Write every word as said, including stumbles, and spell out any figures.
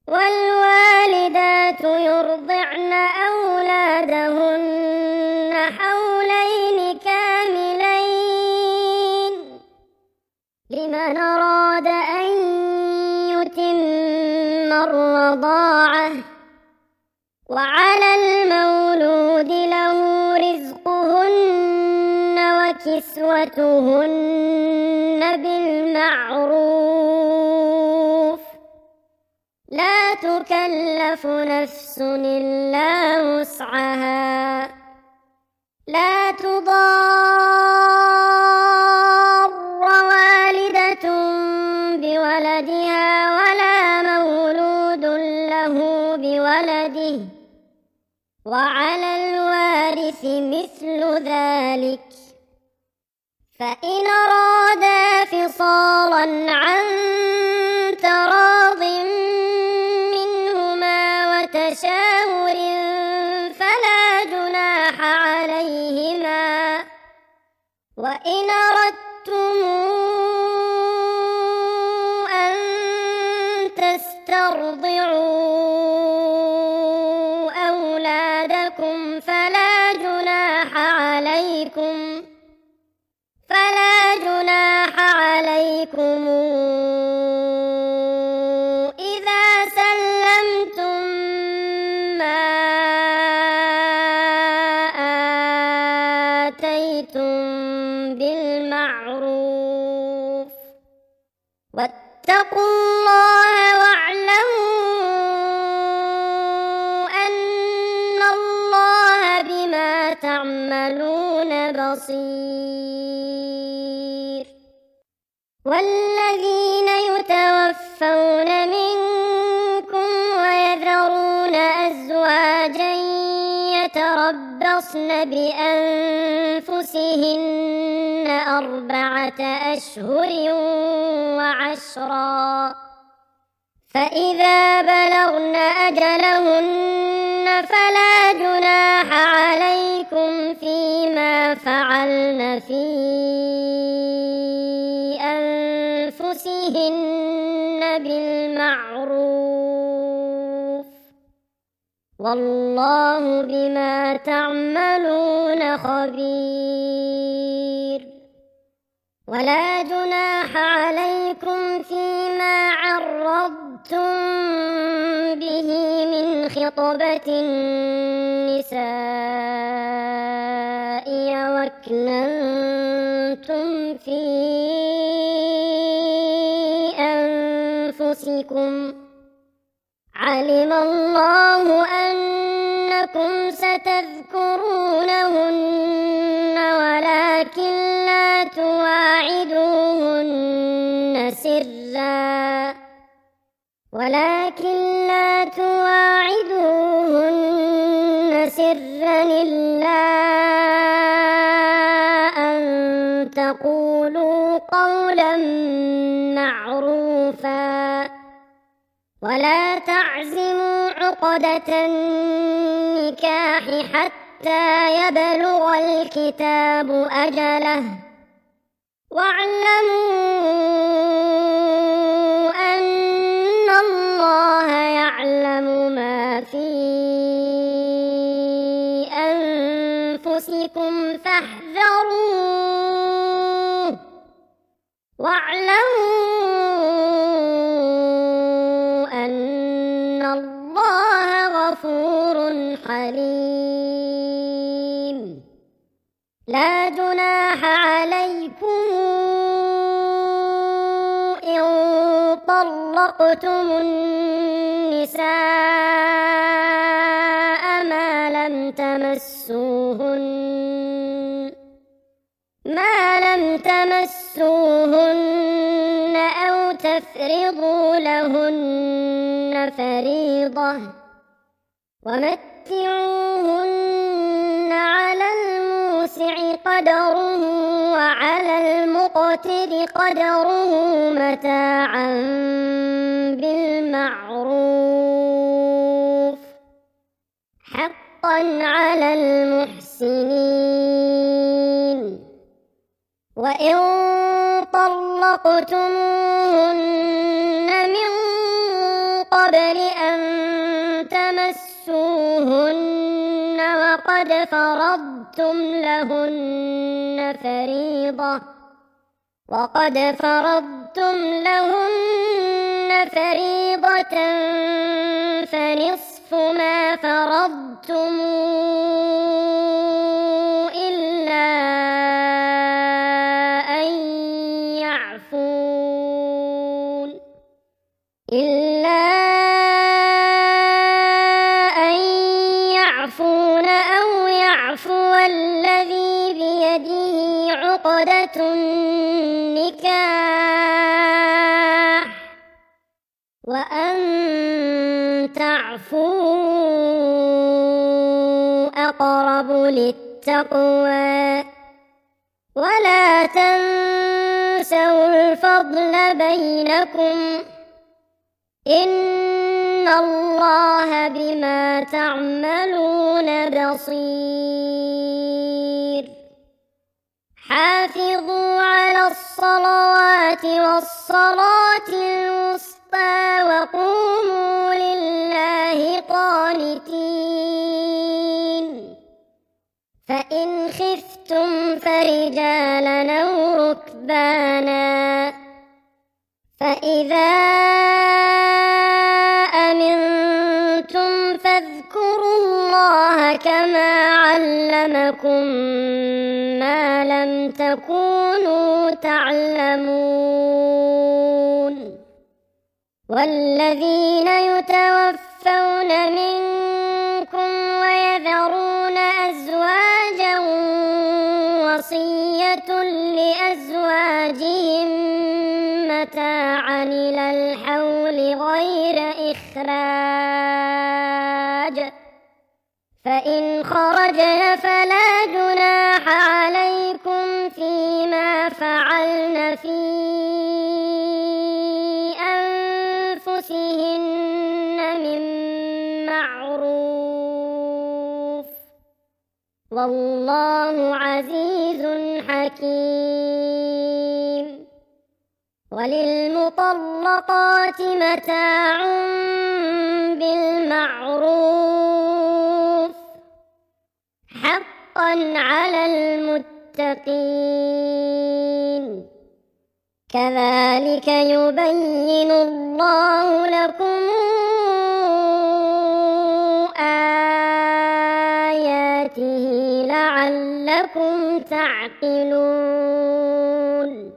والوالدات يرضعن أولادهن حولين كاملين لمن أراد أن يتم الرضاعة، وعلى المولود له رزقهن وكسوتهن بالمعروف، لا تكلف نفس إلا وسعها، لا تضار والدة بولدها ولا مولود له بولده، وعلى الوارث مثل ذلك، فإن أرادا فصالا عن تراض منهما وتشاور فلا جناح عليهما، وإن أردتم أن تسترضعوا أولادكم فلا جناح عليكم فلا جناح عليكم إذا سلمتم ما آتيتم بالمعروف، واتقوا الله واعلموا أن الله بما تعملون بصير. والذين يتوفون منكم ويذرون أزواجا يتربصن بأنفسهن أربعة أشهر وعشرا، فإذا بلغن أجلهن فلا جناح عليكم فيما فعلن في أنفسهن بالمعروف، والله بما تعملون خبير. ولا جناح عليكم فيما عرضتم به من خطبة النساء وأكننتم في أنفسكم، علم الله أنكم ستذكرونهن ولكن لا تواعدوهن سرا ولكن لا تواعدوهن سرا إلا أن تقولوا قولا معروفا، ولا تعزموا عقدة النكاح حتى يبلغ الكتاب أجله، واعلموا أن الله يعلم ما في أنفسكم فاحذروه، واعلموا أن الله غفور حليم. لا جناح عليكم إن طلقتم النساء ما لم تمسوهن ما لم تمسوهن أو تفرضوا لهن فريضة، ومتعوهن على الموسع قدره وعلى المقتر قدره متاعا بالمعروف، حقا على المحسنين. وإن طلقتموهن من قبل أن تمسوهن وقد فرضتم لهن فريضة وقد فرضتم لهن فريضة فنصف ما فرضتم إلا أن يعفون إلا أن يعفون أو يعفو الذي بيده عقدة النكاح وأن تعفوا أقرب للتقوى ولا تنسوا الفضل بينكم إن الله بما تعملون بصير حافظوا على الصلوات والصلاة الوسطى وقوموا لله قانتين فإن خفتم فرجالا أو ركبانا فإذا أمنتم فاذكروا الله كما علمكم ما لم تكونوا تعلمون والذين يتوفون منكم ويذرون أزواجا وصية لأزواجهم متاعا إلى الحول غير إخراج فإن خرجن فلا جناح عليكم فيما فعلن في أنفسهن من معروف والله عزيز حكيم وللمطلقات متاع بالمعروف حقا على المتقين كذلك يبين الله لكم آياته لعلكم تعقلون